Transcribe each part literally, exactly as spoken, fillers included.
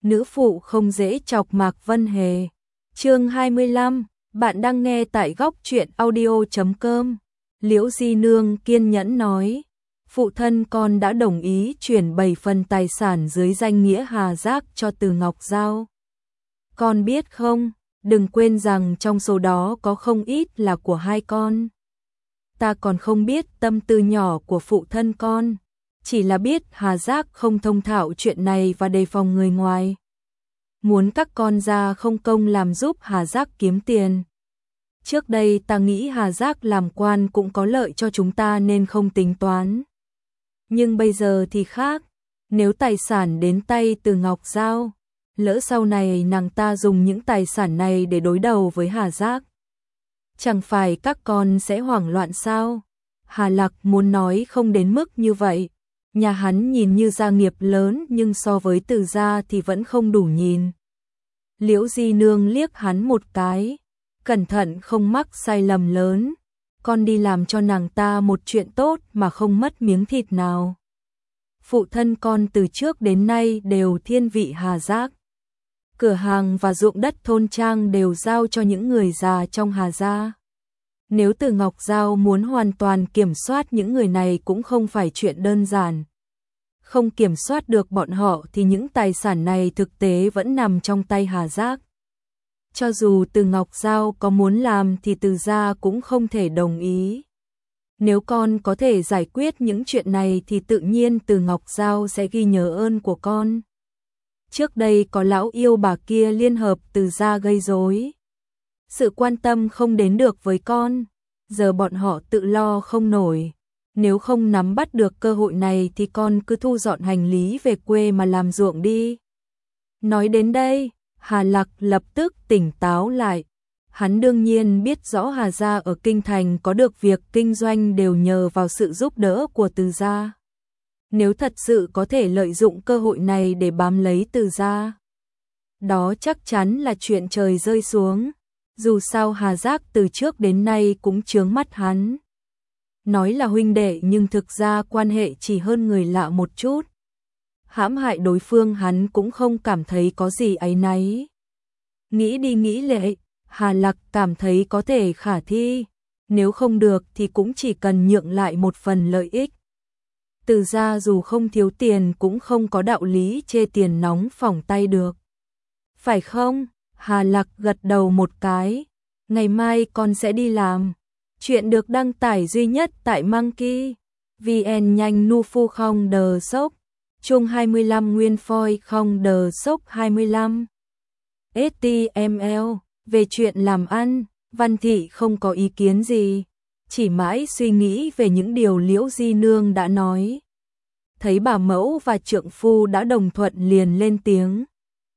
nữ phụ không dễ chọc Mạc Vân Hề. Chương hai mươi lăm, bạn đang nghe tại góc truyện audio chấm com. Liễu Di Nương kiên nhẫn nói, phụ thân con đã đồng ý chuyển bảy phần tài sản dưới danh nghĩa Hà Giác cho Từ Ngọc Giao. Con biết không, đừng quên rằng trong số đó có không ít là của hai con. Ta còn không biết tâm tư nhỏ của phụ thân con, chỉ là biết Hà Giác không thông thạo chuyện này và đề phòng người ngoài. Muốn các con ra không công làm giúp Hà Giác kiếm tiền. Trước đây ta nghĩ Hà Giác làm quan cũng có lợi cho chúng ta nên không tính toán. Nhưng bây giờ thì khác, nếu tài sản đến tay Từ Ngọc Giao, lỡ sau này nàng ta dùng những tài sản này để đối đầu với Hà Giác, chẳng phải các con sẽ hoảng loạn sao? Hà Lạc muốn nói không đến mức như vậy, nhà hắn nhìn như gia nghiệp lớn nhưng so với Từ gia thì vẫn không đủ nhìn. Liễu Di Nương liếc hắn một cái, cẩn thận không mắc sai lầm lớn, con đi làm cho nàng ta một chuyện tốt mà không mất miếng thịt nào. Phụ thân con từ trước đến nay đều thiên vị Hà Giác. Cửa hàng và ruộng đất thôn trang đều giao cho những người già trong Hà gia. Nếu Từ Ngọc Giao muốn hoàn toàn kiểm soát những người này cũng không phải chuyện đơn giản. Không kiểm soát được bọn họ thì những tài sản này thực tế vẫn nằm trong tay Hà Giác. Cho dù Từ Ngọc Giao có muốn làm thì Từ gia cũng không thể đồng ý. Nếu con có thể giải quyết những chuyện này thì tự nhiên Từ Ngọc Giao sẽ ghi nhớ ơn của con. Trước đây có lão yêu bà kia liên hợp Từ gia gây rối. Sự quan tâm không đến được với con, giờ bọn họ tự lo không nổi. Nếu không nắm bắt được cơ hội này thì con cứ thu dọn hành lý về quê mà làm ruộng đi. Nói đến đây, Hà Lạc lập tức tỉnh táo lại. Hắn đương nhiên biết rõ Hà gia ở Kinh Thành có được việc kinh doanh đều nhờ vào sự giúp đỡ của Từ gia. Nếu thật sự có thể lợi dụng cơ hội này để bám lấy Từ gia, đó chắc chắn là chuyện trời rơi xuống. Dù sao Hà Giác từ trước đến nay cũng chướng mắt hắn. Nói là huynh đệ nhưng thực ra quan hệ chỉ hơn người lạ một chút. Hãm hại đối phương hắn cũng không cảm thấy có gì áy náy. Nghĩ đi nghĩ lại, Hà Lạc cảm thấy có thể khả thi. Nếu không được thì cũng chỉ cần nhượng lại một phần lợi ích. Từ gia dù không thiếu tiền cũng không có đạo lý chê tiền nóng phỏng tay được. Phải không? Hà Lạc gật đầu một cái. Ngày mai con sẽ đi làm. Chuyện được đăng tải duy nhất tại Monkey vê en nhanh nu phu không đờ sốc. Chung hai mươi lăm nguyên phôi không đờ sốc hai mươi lăm. ét tê em lờ. Về chuyện làm ăn, Văn Thị không có ý kiến gì. Chỉ mãi suy nghĩ về những điều Liễu Di Nương đã nói. Thấy bà mẫu và trượng phu đã đồng thuận liền lên tiếng.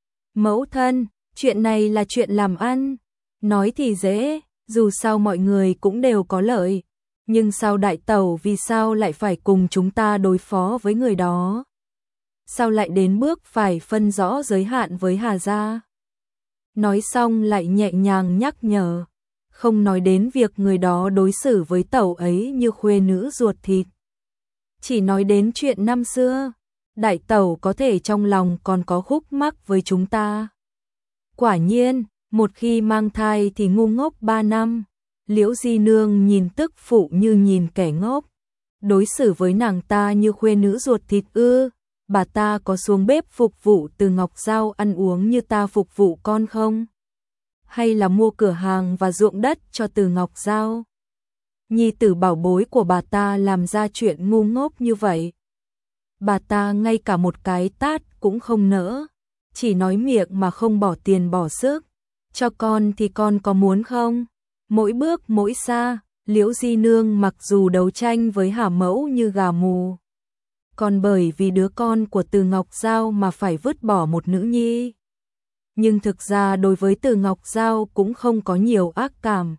Mẫu thân, chuyện này là chuyện làm ăn. Nói thì dễ, dù sao mọi người cũng đều có lợi. Nhưng sao đại tẩu vì sao lại phải cùng chúng ta đối phó với người đó? Sao lại đến bước phải phân rõ giới hạn với Hà gia? Nói xong lại nhẹ nhàng nhắc nhở. Không nói đến việc người đó đối xử với tẩu ấy như khuê nữ ruột thịt. Chỉ nói đến chuyện năm xưa. Đại tẩu có thể trong lòng còn có khúc mắc với chúng ta. Quả nhiên, một khi mang thai thì ngu ngốc ba năm. Liễu Di Nương nhìn tức phụ như nhìn kẻ ngốc. Đối xử với nàng ta như khuê nữ ruột thịt ư? Bà ta có xuống bếp phục vụ Từ Ngọc Giao ăn uống như ta phục vụ con không? Hay là mua cửa hàng và ruộng đất cho Từ Ngọc Giao? Nhi tử bảo bối của bà ta làm ra chuyện ngu ngốc như vậy. Bà ta ngay cả một cái tát cũng không nỡ. Chỉ nói miệng mà không bỏ tiền bỏ sức. Cho con thì con có muốn không? Mỗi bước mỗi xa, Liễu Di Nương mặc dù đấu tranh với Hà mẫu như gà mù. Còn bởi vì đứa con của Từ Ngọc Giao mà phải vứt bỏ một nữ nhi. Nhưng thực ra đối với Từ Ngọc Giao cũng không có nhiều ác cảm.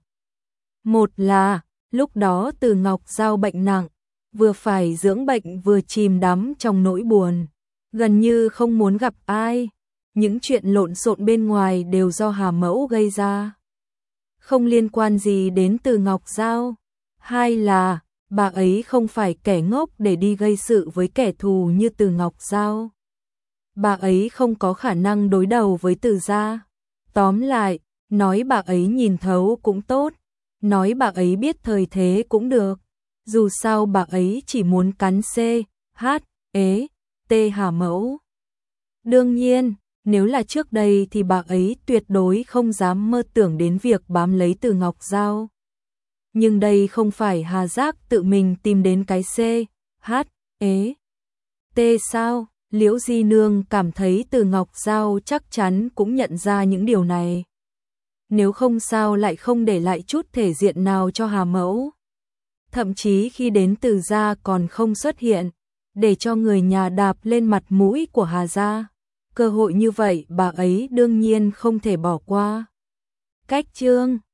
Một là, lúc đó Từ Ngọc Giao bệnh nặng, vừa phải dưỡng bệnh vừa chìm đắm trong nỗi buồn. Gần như không muốn gặp ai. Những chuyện lộn xộn bên ngoài đều do Hà mẫu gây ra. Không liên quan gì đến Từ Ngọc Giao. Hai là, bà ấy không phải kẻ ngốc để đi gây sự với kẻ thù như Từ Ngọc Giao. bà ấy không có khả năng đối đầu với Từ gia. Tóm lại, nói bà ấy nhìn thấu cũng tốt, nói bà ấy biết thời thế cũng được. Dù sao bà ấy chỉ muốn cắn C, H, ế, T Hà Mẫu. Đương nhiên, nếu là trước đây thì bà ấy tuyệt đối không dám mơ tưởng đến việc bám lấy Từ Ngọc Giao. Nhưng đây không phải Hà Giác tự mình tìm đến cái C, H, ế, T sao? Liễu Di Nương cảm thấy Từ Ngọc Giao chắc chắn cũng nhận ra những điều này. Nếu không sao lại không để lại chút thể diện nào cho Hà Mẫu. Thậm chí khi đến Từ gia còn không xuất hiện, để cho người nhà đạp lên mặt mũi của Hà gia. Cơ hội như vậy bà ấy đương nhiên không thể bỏ qua. Cách chương